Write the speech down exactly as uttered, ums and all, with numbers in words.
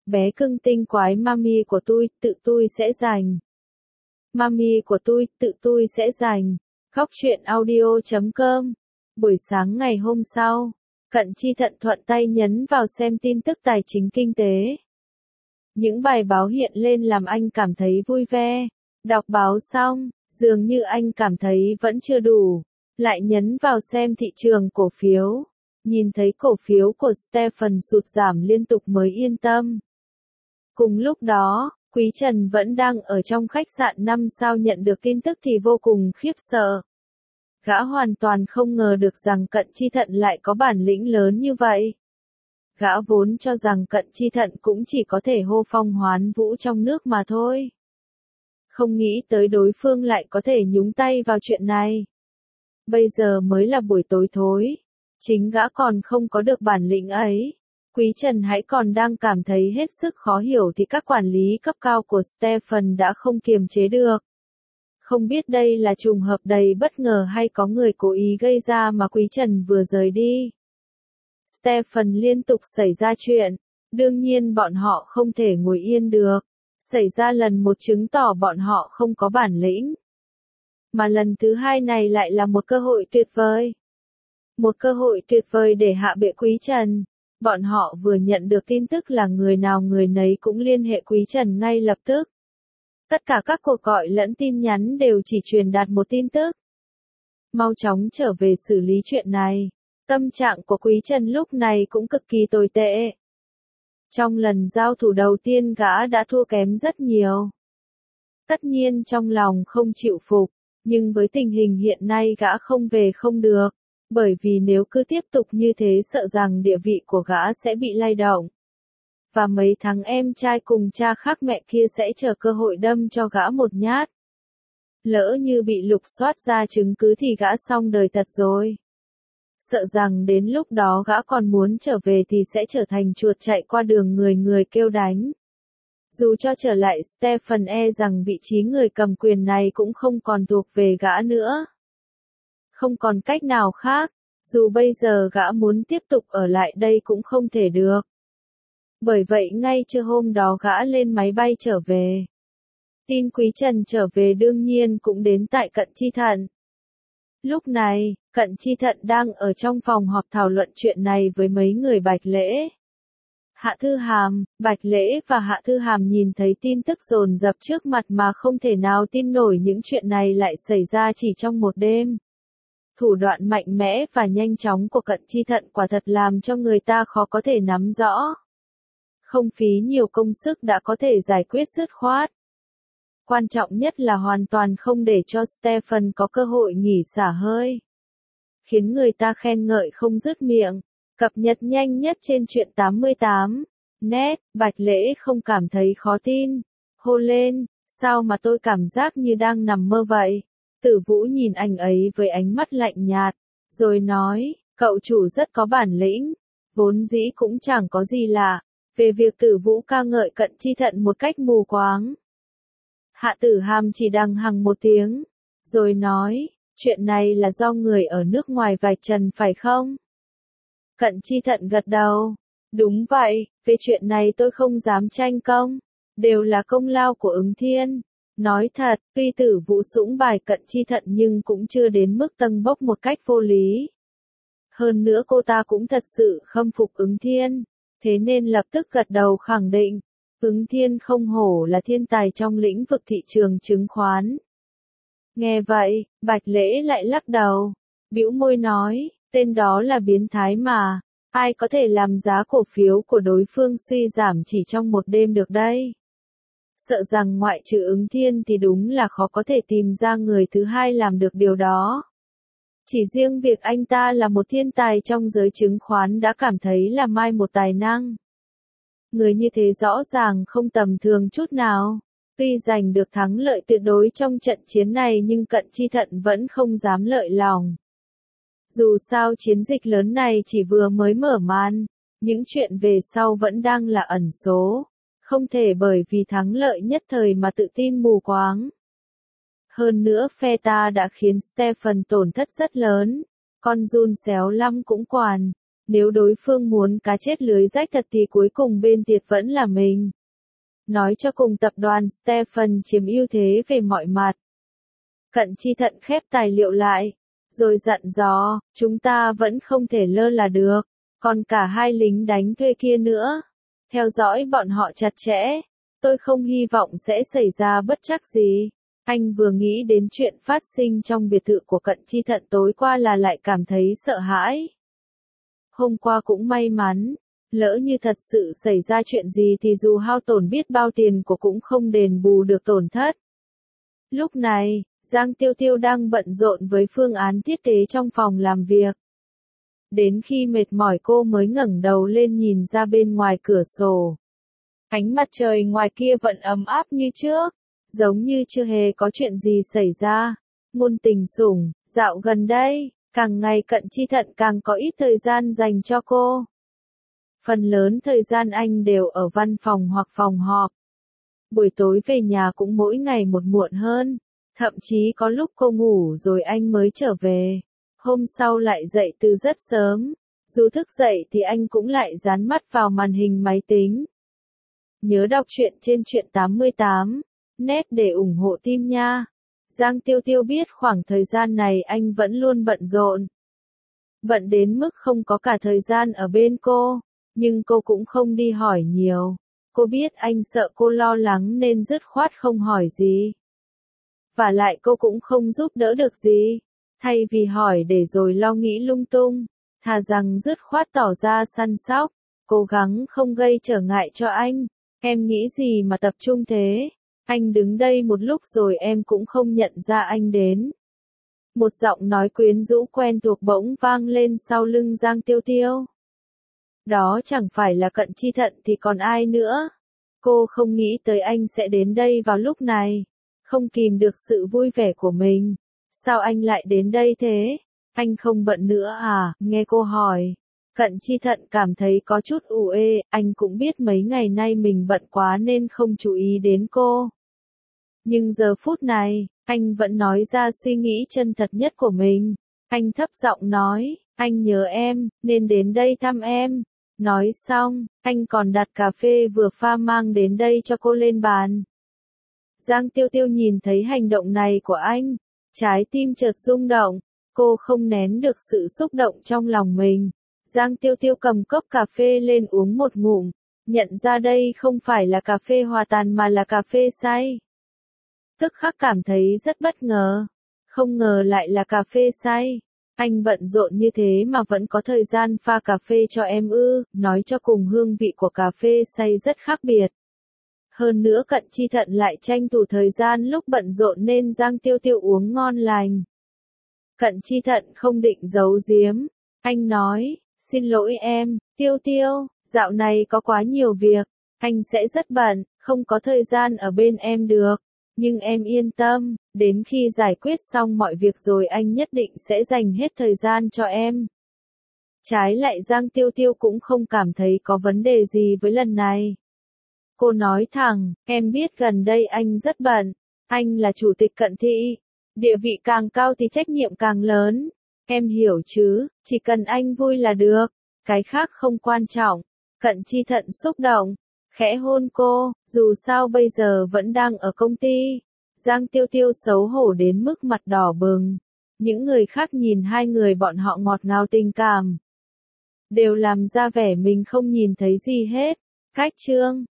bé cưng tinh quái mami của tôi, tự tôi sẽ giành. Mami của tôi, tự tôi sẽ giành. Góc truyện audio chấm com. Buổi sáng ngày hôm sau, Cận Chi Thận thuận tay nhấn vào xem tin tức tài chính kinh tế. Những bài báo hiện lên làm anh cảm thấy vui vẻ. Đọc báo xong, dường như anh cảm thấy vẫn chưa đủ. Lại nhấn vào xem thị trường cổ phiếu. Nhìn thấy cổ phiếu của Stephen sụt giảm liên tục mới yên tâm. Cùng lúc đó, Quý Trần vẫn đang ở trong khách sạn năm sao nhận được tin tức thì vô cùng khiếp sợ. Gã hoàn toàn không ngờ được rằng Cận Chi Thận lại có bản lĩnh lớn như vậy. Gã vốn cho rằng Cận Chi Thận cũng chỉ có thể hô phong hoán vũ trong nước mà thôi. Không nghĩ tới đối phương lại có thể nhúng tay vào chuyện này. Bây giờ mới là buổi tối thối. Chính gã còn không có được bản lĩnh ấy. Quý Trần hãy còn đang cảm thấy hết sức khó hiểu thì các quản lý cấp cao của Stephen đã không kiềm chế được. Không biết đây là trùng hợp đầy bất ngờ hay có người cố ý gây ra mà Quý Trần vừa rời đi. Stephen liên tục xảy ra chuyện. Đương nhiên bọn họ không thể ngồi yên được. Xảy ra lần một chứng tỏ bọn họ không có bản lĩnh. Mà lần thứ hai này lại là một cơ hội tuyệt vời. Một cơ hội tuyệt vời để hạ bệ Quý Trần. Bọn họ vừa nhận được tin tức là người nào người nấy cũng liên hệ Quý Trần ngay lập tức. Tất cả các cuộc gọi lẫn tin nhắn đều chỉ truyền đạt một tin tức. Mau chóng trở về xử lý chuyện này. Tâm trạng của Quý Trần lúc này cũng cực kỳ tồi tệ. Trong lần giao thủ đầu tiên gã đã thua kém rất nhiều. Tất nhiên trong lòng không chịu phục, nhưng với tình hình hiện nay gã không về không được. Bởi vì nếu cứ tiếp tục như thế sợ rằng địa vị của gã sẽ bị lay động. Và mấy thằng em trai cùng cha khác mẹ kia sẽ chờ cơ hội đâm cho gã một nhát. Lỡ như bị lục soát ra chứng cứ thì gã xong đời thật rồi. Sợ rằng đến lúc đó gã còn muốn trở về thì sẽ trở thành chuột chạy qua đường người người kêu đánh. Dù cho trở lại Stephen e rằng vị trí người cầm quyền này cũng không còn thuộc về gã nữa. Không còn cách nào khác, dù bây giờ gã muốn tiếp tục ở lại đây cũng không thể được. Bởi vậy ngay trưa hôm đó gã lên máy bay trở về. Tin Quý Trần trở về đương nhiên cũng đến tại Cận Chi Thận. Lúc này, Cận Chi Thận đang ở trong phòng họp thảo luận chuyện này với mấy người Bạch Lễ. Hạ Thư Hàm, Bạch Lễ và Hạ Thư Hàm nhìn thấy tin tức dồn dập trước mặt mà không thể nào tin nổi những chuyện này lại xảy ra chỉ trong một đêm. Thủ đoạn mạnh mẽ và nhanh chóng của Cận Chi Thận quả thật làm cho người ta khó có thể nắm rõ. Không phí nhiều công sức đã có thể giải quyết dứt khoát. Quan trọng nhất là hoàn toàn không để cho Stephen có cơ hội nghỉ xả hơi. Khiến người ta khen ngợi không dứt miệng. Cập nhật nhanh nhất trên truyện tám mươi tám. Net, Bạch Lễ không cảm thấy khó tin. Hô lên, sao mà tôi cảm giác như đang nằm mơ vậy? Tử Vũ nhìn anh ấy với ánh mắt lạnh nhạt, rồi nói, cậu chủ rất có bản lĩnh, vốn dĩ cũng chẳng có gì lạ, về việc Tử Vũ ca ngợi Cận Chi Thận một cách mù quáng. Hạ Tử Hàm chỉ đằng hằng một tiếng, rồi nói, chuyện này là do người ở nước ngoài vạch trần phải không? Cận Chi Thận gật đầu, đúng vậy, về chuyện này tôi không dám tranh công, đều là công lao của Ứng Thiên. Nói thật, tuy Tử Vũ sũng bài Cận Chi Thận nhưng cũng chưa đến mức tâng bốc một cách vô lý. Hơn nữa cô ta cũng thật sự khâm phục Ứng Thiên, thế nên lập tức gật đầu khẳng định, Ứng Thiên không hổ là thiên tài trong lĩnh vực thị trường chứng khoán. Nghe vậy, Bạch Lễ lại lắc đầu, bĩu môi nói, tên đó là biến thái mà, ai có thể làm giá cổ phiếu của đối phương suy giảm chỉ trong một đêm được đây. Sợ rằng ngoại trừ Ứng Thiên thì đúng là khó có thể tìm ra người thứ hai làm được điều đó. Chỉ riêng việc anh ta là một thiên tài trong giới chứng khoán đã cảm thấy là mai một tài năng. Người như thế rõ ràng không tầm thường chút nào. Tuy giành được thắng lợi tuyệt đối trong trận chiến này nhưng Cận Chi Thận vẫn không dám lợi lòng. Dù sao chiến dịch lớn này chỉ vừa mới mở màn, những chuyện về sau vẫn đang là ẩn số. Không thể bởi vì thắng lợi nhất thời mà tự tin mù quáng. Hơn nữa phe ta đã khiến Stephen tổn thất rất lớn. Con giun xéo lăm cũng quản. Nếu đối phương muốn cá chết lưới rách thật thì cuối cùng bên thiệt vẫn là mình. Nói cho cùng tập đoàn Stephen chiếm ưu thế về mọi mặt. Cận Chi Thận khép tài liệu lại, rồi dặn dò, chúng ta vẫn không thể lơ là được, còn cả hai lính đánh thuê kia nữa. Theo dõi bọn họ chặt chẽ, tôi không hy vọng sẽ xảy ra bất trắc gì. Anh vừa nghĩ đến chuyện phát sinh trong biệt thự của Cận Chi Thận tối qua là lại cảm thấy sợ hãi. Hôm qua cũng may mắn, lỡ như thật sự xảy ra chuyện gì thì dù hao tổn biết bao tiền của cũng không đền bù được tổn thất. Lúc này, Giang Tiêu Tiêu đang bận rộn với phương án thiết kế trong phòng làm việc. Đến khi mệt mỏi cô mới ngẩng đầu lên nhìn ra bên ngoài cửa sổ. Ánh mặt trời ngoài kia vẫn ấm áp như trước, giống như chưa hề có chuyện gì xảy ra. Ngôn Tình Sủng, dạo gần đây, càng ngày Cận Chi Thận càng có ít thời gian dành cho cô. Phần lớn thời gian anh đều ở văn phòng hoặc phòng họp. Buổi tối về nhà cũng mỗi ngày một muộn hơn, thậm chí có lúc cô ngủ rồi anh mới trở về. Hôm sau lại dậy từ rất sớm, dù thức dậy thì anh cũng lại dán mắt vào màn hình máy tính. Nhớ đọc truyện trên truyện tám mươi tám, net để ủng hộ team nha. Giang Tiêu Tiêu biết khoảng thời gian này anh vẫn luôn bận rộn. Bận đến mức không có cả thời gian ở bên cô, nhưng cô cũng không đi hỏi nhiều. Cô biết anh sợ cô lo lắng nên dứt khoát không hỏi gì. Và lại cô cũng không giúp đỡ được gì. Thay vì hỏi để rồi lo nghĩ lung tung, thà rằng dứt khoát tỏ ra săn sóc, cố gắng không gây trở ngại cho anh. Em nghĩ gì mà tập trung thế? Anh đứng đây một lúc rồi em cũng không nhận ra anh đến. Một giọng nói quyến rũ quen thuộc bỗng vang lên sau lưng Giang Tiêu Tiêu. Đó chẳng phải là Cận Chi Thận thì còn ai nữa. Cô không nghĩ tới anh sẽ đến đây vào lúc này. Không kìm được sự vui vẻ của mình. Sao anh lại đến đây thế? Anh không bận nữa à? Nghe cô hỏi. Cận Chi Thận cảm thấy có chút ù ê, anh cũng biết mấy ngày nay mình bận quá nên không chú ý đến cô. Nhưng giờ phút này, anh vẫn nói ra suy nghĩ chân thật nhất của mình. Anh thấp giọng nói, anh nhớ em, nên đến đây thăm em. Nói xong, anh còn đặt cà phê vừa pha mang đến đây cho cô lên bàn. Giang Tiêu Tiêu nhìn thấy hành động này của anh, trái tim chợt rung động, cô không nén được sự xúc động trong lòng mình. Giang Tiêu Tiêu cầm cốc cà phê lên uống một ngụm, nhận ra đây không phải là cà phê hòa tan mà là cà phê xay. Tức khắc cảm thấy rất bất ngờ, không ngờ lại là cà phê xay. Anh bận rộn như thế mà vẫn có thời gian pha cà phê cho em ư, nói cho cùng hương vị của cà phê xay rất khác biệt. Hơn nữa Cận Chi Thận lại tranh thủ thời gian lúc bận rộn nên Giang Tiêu Tiêu uống ngon lành. Cận Chi Thận không định giấu giếm, anh nói, xin lỗi em, Tiêu Tiêu, dạo này có quá nhiều việc, anh sẽ rất bận, không có thời gian ở bên em được. Nhưng em yên tâm, đến khi giải quyết xong mọi việc rồi anh nhất định sẽ dành hết thời gian cho em. Trái lại Giang Tiêu Tiêu cũng không cảm thấy có vấn đề gì với lần này. Cô nói thẳng, em biết gần đây anh rất bận, anh là chủ tịch Cận thị, địa vị càng cao thì trách nhiệm càng lớn. Em hiểu chứ, chỉ cần anh vui là được, cái khác không quan trọng. Cận Chi Thận xúc động, khẽ hôn cô, dù sao bây giờ vẫn đang ở công ty. Giang Tiêu Tiêu xấu hổ đến mức mặt đỏ bừng. Những người khác nhìn hai người bọn họ ngọt ngào tình cảm, đều làm ra vẻ mình không nhìn thấy gì hết. Cách chương